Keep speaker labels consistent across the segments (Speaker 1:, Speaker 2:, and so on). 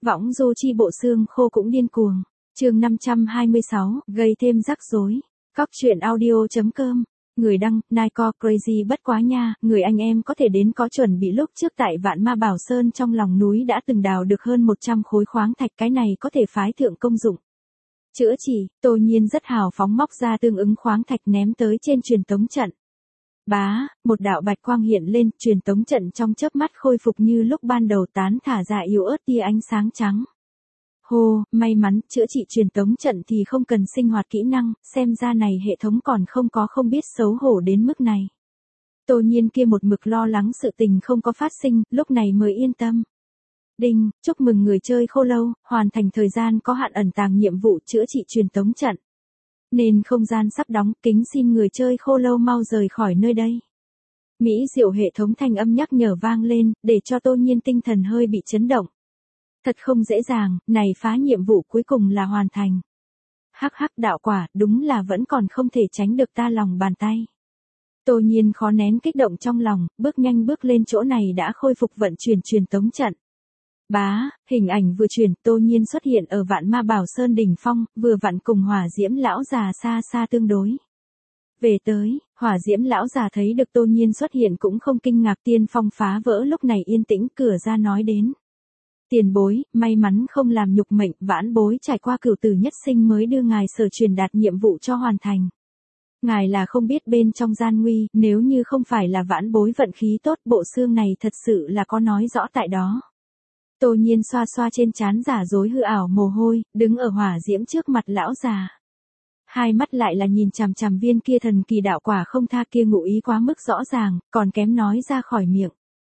Speaker 1: Võng du chi bộ xương khô cũng điên cuồng. Chương 526, gây thêm rắc rối. Cóc truyện audio.com. Người đăng, Nike Crazy bất quá nha, người anh em có thể đến có chuẩn bị lúc trước tại Vạn Ma Bảo Sơn trong lòng núi đã từng đào được hơn 100 khối khoáng thạch, cái này có thể phái thượng công dụng. Chữa trị, Tô Nhiên rất hào phóng móc ra tương ứng khoáng thạch ném tới trên truyền tống trận. Bá, một đạo bạch quang hiện lên, truyền tống trận trong chớp mắt khôi phục như lúc ban đầu, tán thả ra yếu ớt tia ánh sáng trắng. Hô, may mắn, chữa trị truyền tống trận thì không cần sinh hoạt kỹ năng, xem ra này hệ thống còn không biết xấu hổ đến mức này. Tô Nhiên kia một mực lo lắng sự tình không có phát sinh, lúc này mới yên tâm. Đinh, chúc mừng người chơi khô lâu, hoàn thành thời gian có hạn ẩn tàng nhiệm vụ chữa trị truyền tống trận. Nên không gian sắp đóng, kính xin người chơi khô lâu mau rời khỏi nơi đây. Mỹ diệu hệ thống thanh âm nhắc nhở vang lên, để cho Tô Nhiên tinh thần hơi bị chấn động. Thật không dễ dàng, này phá nhiệm vụ cuối cùng là hoàn thành. Hắc hắc, đạo quả, đúng là vẫn còn không thể tránh được ta lòng bàn tay. Tô Nhiên khó nén kích động trong lòng, bước nhanh bước lên, chỗ này đã khôi phục vận chuyển truyền tống trận. Bá, hình ảnh vừa chuyển, Tô Nhiên xuất hiện ở Vạn Ma Bảo Sơn đỉnh phong, vừa vặn cùng Hỏa Diễm lão già xa xa tương đối. Về tới, Hỏa Diễm lão già thấy được Tô Nhiên xuất hiện cũng không kinh ngạc, tiên phong phá vỡ lúc này yên tĩnh, cửa ra nói đến. Tiền bối, may mắn không làm nhục mệnh, vãn bối trải qua cửu tử nhất sinh mới đưa ngài sở truyền đạt nhiệm vụ cho hoàn thành. Ngài là không biết bên trong gian nguy, nếu như không phải là vãn bối vận khí tốt, bộ xương này thật sự là có nói rõ tại đó. Tô Nhiên xoa xoa trên trán giả dối hư ảo mồ hôi, đứng ở Hỏa Diễm trước mặt lão già. Hai mắt lại là nhìn chằm chằm viên kia thần kỳ đạo quả không tha kia, ngụ ý quá mức rõ ràng, còn kém nói ra khỏi miệng.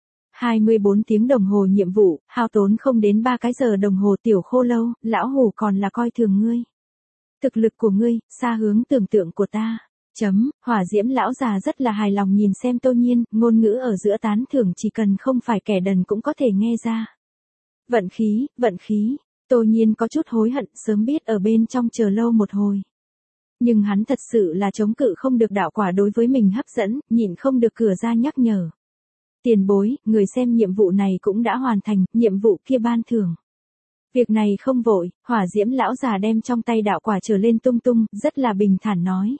Speaker 1: 24 tiếng đồng hồ nhiệm vụ, hao tốn không đến 3 cái giờ đồng hồ, tiểu khô lâu, lão hủ còn là coi thường ngươi. Thực lực của ngươi, xa hướng tưởng tượng của ta. Hỏa Diễm lão già rất là hài lòng nhìn xem Tô Nhiên, ngôn ngữ ở giữa tán thưởng chỉ cần không phải kẻ đần cũng có thể nghe ra. Vận khí, Tô Nhiên có chút hối hận, sớm biết ở bên trong chờ lâu một hồi. Nhưng hắn thật sự là chống cự không được đạo quả đối với mình hấp dẫn, nhịn không được cửa ra nhắc nhở. Tiền bối, người xem nhiệm vụ này cũng đã hoàn thành, nhiệm vụ kia ban thưởng. Việc này không vội, Hỏa Diễm lão già đem trong tay đạo quả trở lên tung tung, rất là bình thản nói.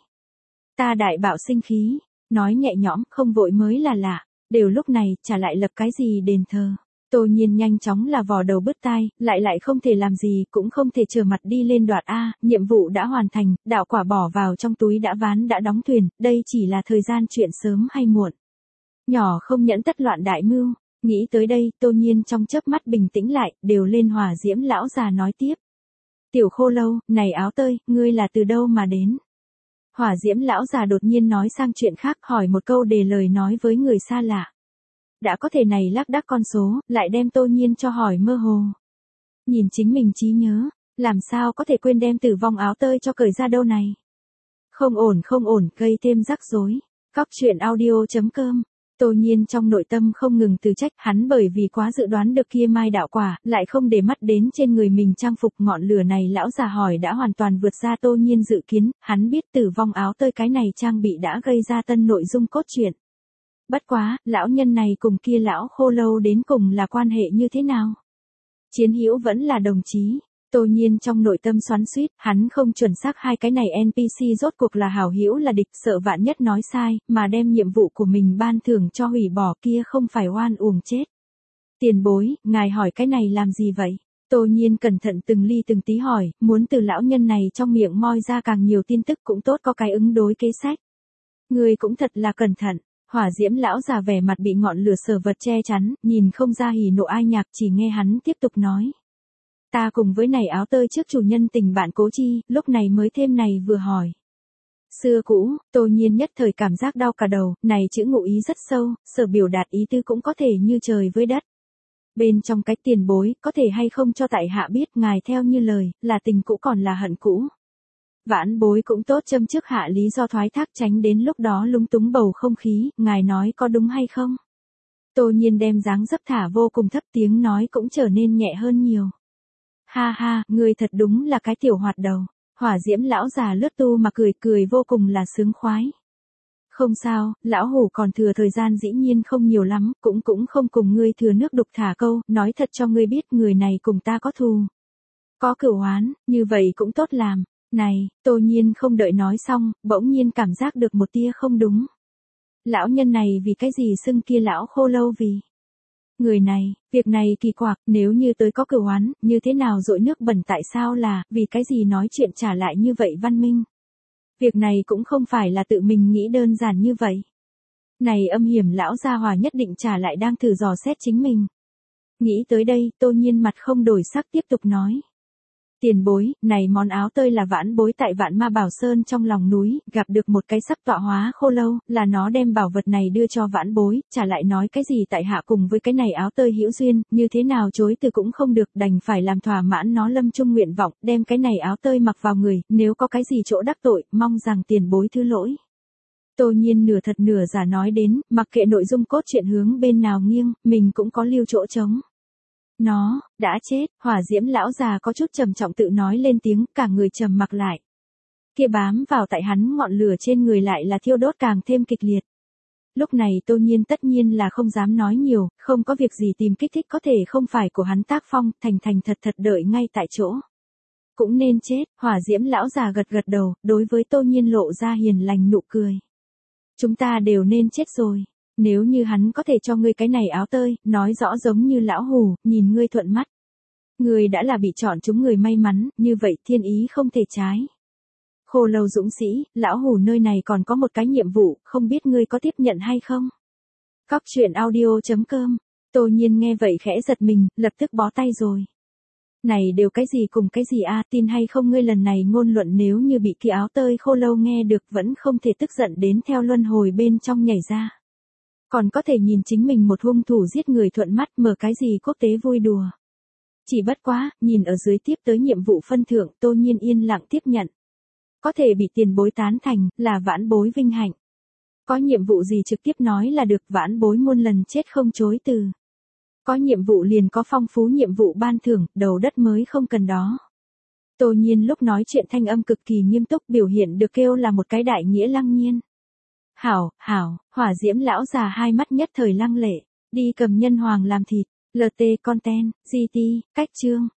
Speaker 1: Ta đại bạo sinh khí, nói nhẹ nhõm, không vội mới là lạ, đều lúc này, trả lại lập cái gì đền thờ. Tô Nhiên nhanh chóng là vò đầu bứt tai, lại không thể làm gì, cũng không thể trở mặt đi lên đoạt A, nhiệm vụ đã hoàn thành, đạo quả bỏ vào trong túi đã ván đã đóng thuyền, đây chỉ là thời gian chuyện sớm hay muộn. Nhỏ không nhẫn tất loạn đại mưu, nghĩ tới đây, Tô Nhiên trong chớp mắt bình tĩnh lại, đều lên. Hỏa Diễm lão già nói tiếp. Tiểu khô lâu, này áo tơi, ngươi là từ đâu mà đến? Hỏa Diễm lão già đột nhiên nói sang chuyện khác, hỏi một câu đề lời nói với người xa lạ. Đã có thể này lác đác con số, lại đem Tô Nhiên cho hỏi mơ hồ. Nhìn chính mình trí nhớ, làm sao có thể quên đem tử vong áo tơi cho cởi ra đâu này? Không ổn, gây thêm rắc rối. Cóc truyện audio.com. Tô Nhiên trong nội tâm không ngừng từ trách hắn, bởi vì quá dự đoán được kia mai đạo quả, lại không để mắt đến trên người mình trang phục ngọn lửa này. Lão già hỏi đã hoàn toàn vượt ra Tô Nhiên dự kiến, hắn biết tử vong áo tơi cái này trang bị đã gây ra tân nội dung cốt truyện. Bất quá, lão nhân này cùng kia lão khô lâu đến cùng là quan hệ như thế nào? Chiến hữu vẫn là đồng chí? Tô Nhiên trong nội tâm xoắn xuýt, hắn không chuẩn xác hai cái này NPC rốt cuộc là hảo hữu là địch, sợ vạn nhất nói sai, mà đem nhiệm vụ của mình ban thưởng cho hủy bỏ, kia không phải oan uổng chết. Tiền bối, ngài hỏi cái này làm gì vậy? Tô Nhiên cẩn thận từng ly từng tí hỏi, muốn từ lão nhân này trong miệng moi ra càng nhiều tin tức cũng tốt, có cái ứng đối kế sách. Người cũng thật là cẩn thận. Hỏa Diễm lão già vẻ mặt bị ngọn lửa sở vật che chắn, nhìn không ra hỉ nộ ai nhạc, chỉ nghe hắn tiếp tục nói. Ta cùng với này áo tơi trước chủ nhân tình bạn cố chi, lúc này mới thêm này vừa hỏi. Xưa cũ, Tô Nhiên nhất thời cảm giác đau cả đầu, này chữ ngụ ý rất sâu, sở biểu đạt ý tư cũng có thể như trời với đất. Bên trong cái tiền bối, có thể hay không cho tại hạ biết, ngài theo như lời, là tình cũ còn là hận cũ. Vãn bối cũng tốt châm trước hạ lý do thoái thác, tránh đến lúc đó lúng túng bầu không khí, ngài nói có đúng hay không? Tô Nhiên đem dáng dấp thả vô cùng thấp, tiếng nói cũng trở nên nhẹ hơn nhiều. Ha ha, ngươi thật đúng là cái tiểu hoạt đầu. Hỏa Diễm lão già lướt tu mà cười vô cùng là sướng khoái. Không sao, lão hủ còn thừa thời gian dĩ nhiên không nhiều lắm, cũng không cùng ngươi thừa nước đục thả câu, nói thật cho ngươi biết người này cùng ta có thù. Có cửu oán, như vậy cũng tốt làm. Này, Tô Nhiên không đợi nói xong, bỗng nhiên cảm giác được một tia không đúng. Lão nhân này vì cái gì xưng kia lão khô lâu vì? Người này, việc này kỳ quặc, nếu như tới có cửu oán, như thế nào dội nước bẩn tại sao là, vì cái gì nói chuyện trả lại như vậy văn minh? Việc này cũng không phải là tự mình nghĩ đơn giản như vậy. Này âm hiểm lão gia hòa nhất định trả lại đang thử dò xét chính mình. Nghĩ tới đây, Tô Nhiên mặt không đổi sắc tiếp tục nói. Tiền bối, này món áo tơi là vãn bối tại Vạn Ma Bảo Sơn trong lòng núi, gặp được một cái sắc tọa hóa khô lâu, là nó đem bảo vật này đưa cho vãn bối, trả lại nói cái gì tại hạ cùng với cái này áo tơi hữu duyên, như thế nào chối từ cũng không được, đành phải làm thỏa mãn nó lâm chung nguyện vọng, đem cái này áo tơi mặc vào người, nếu có cái gì chỗ đắc tội, mong rằng tiền bối thứ lỗi. Tô Nhiên nửa thật nửa giả nói đến, mặc kệ nội dung cốt truyện hướng bên nào nghiêng, mình cũng có lưu chỗ trống. Nó, đã chết, hỏa diễm lão già có chút trầm trọng tự nói lên tiếng, cả người trầm mặc lại. Kia bám vào tại hắn ngọn lửa trên người lại là thiêu đốt càng thêm kịch liệt. Lúc này Tô Nhiên tất nhiên là không dám nói nhiều, không có việc gì tìm kích thích có thể không phải của hắn tác phong, thành thật đợi ngay tại chỗ. Cũng nên chết, hỏa diễm lão già gật đầu, đối với Tô Nhiên lộ ra hiền lành nụ cười. Chúng ta đều nên chết rồi. Nếu như hắn có thể cho ngươi cái này áo tơi, nói rõ giống như lão hủ, nhìn ngươi thuận mắt. Ngươi đã là bị chọn chúng người may mắn, như vậy thiên ý không thể trái. Khô lâu dũng sĩ, lão hủ nơi này còn có một cái nhiệm vụ, không biết ngươi có tiếp nhận hay không? Cóc truyện audio.com. Tô Nhiên nghe vậy khẽ giật mình, lập tức bó tay rồi. Này đều cái gì cùng cái gì a, tin hay không ngươi lần này ngôn luận nếu như bị kia áo tơi khô lâu nghe được vẫn không thể tức giận đến theo luân hồi bên trong nhảy ra. Còn có thể nhìn chính mình một hung thủ giết người thuận mắt mở cái gì quốc tế vui đùa. Chỉ bất quá, nhìn ở dưới tiếp tới nhiệm vụ phân thưởng Tô Nhiên yên lặng tiếp nhận. Có thể bị tiền bối tán thành, là vãn bối vinh hạnh. Có nhiệm vụ gì trực tiếp nói là được vãn bối muôn lần chết không chối từ. Có nhiệm vụ liền có phong phú nhiệm vụ ban thưởng, đầu đất mới không cần đó. Tô Nhiên lúc nói chuyện thanh âm cực kỳ nghiêm túc biểu hiện được kêu là một cái đại nghĩa lăng nhiên. Hảo, hỏa diễm lão già hai mắt nhất thời lăng lệ, đi cầm nhân hoàng làm thịt, LT content, GT, cách chương.